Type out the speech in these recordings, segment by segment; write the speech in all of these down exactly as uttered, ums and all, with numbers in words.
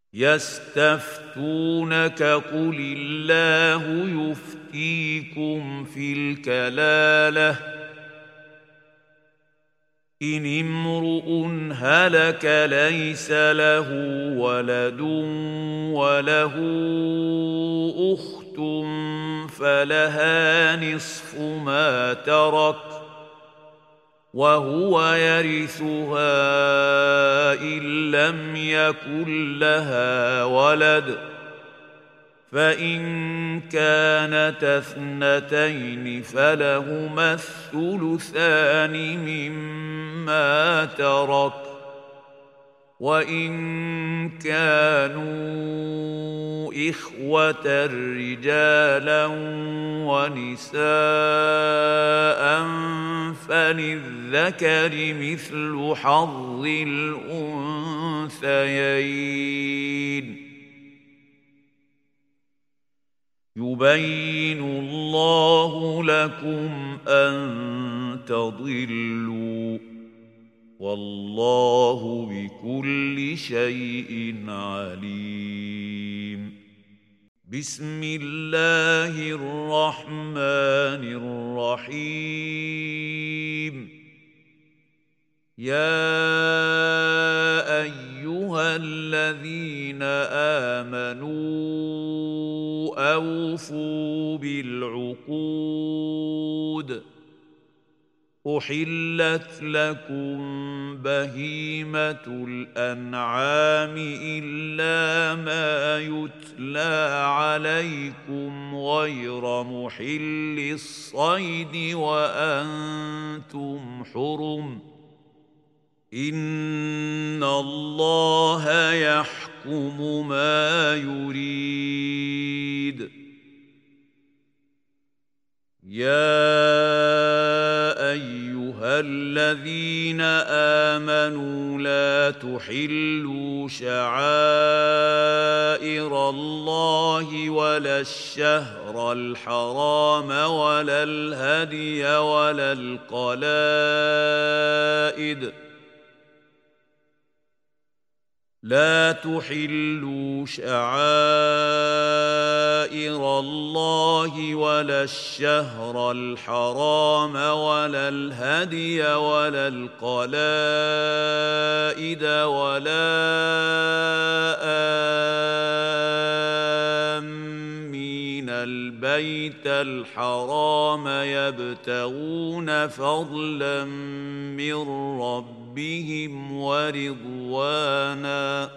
يستفتونك قل الله يفتيكم في الكلالة إن امرؤ هلك ليس له ولد وله أخت فلها نصف ما ترك وهو يرثها إن لم يكن لها ولد فإن كانتا اثنتين فلهما الثلثان مما ترك وإن كانوا إخوة رجالا ونساء فللذكر مثل حظ الأنثيين يبين الله لكم أن تضلوا والله بكل شيء عليم. بسم الله الرحمن الرحيم. يا أيها الذين آمنوا أوفوا بالعقود أحلت لكم بهيمة الأنعام إلا ما يتلى عليكم غير محل الصيد وأنتم حرم إن الله يحكم ما يريد. يا أيها الذين آمنوا لا تحلوا شعائر الله ولا الشهر الحرام ولا الهدي ولا القلائد لا تحلوا شعائر الله ولا الشهر الحرام ولا الهدي ولا القلائد ولا آمين البيت الحرام يبتغون فضلا من ربهم بهم ورضوانا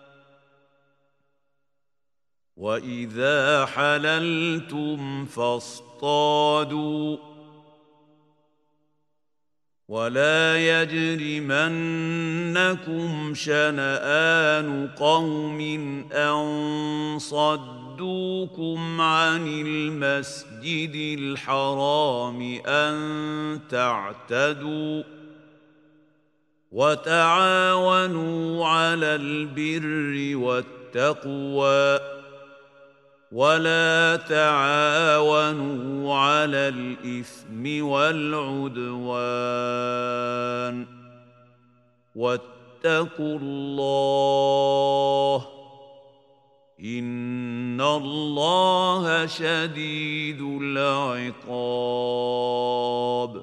وإذا حللتم فاصطادوا ولا يجرمنكم شنآن قوم أن صدوكم عن المسجد الحرام أن تعتدوا وتعاونوا على البر والتقوى ولا تعاونوا على الإثم والعدوان واتقوا الله إن الله شديد العقاب.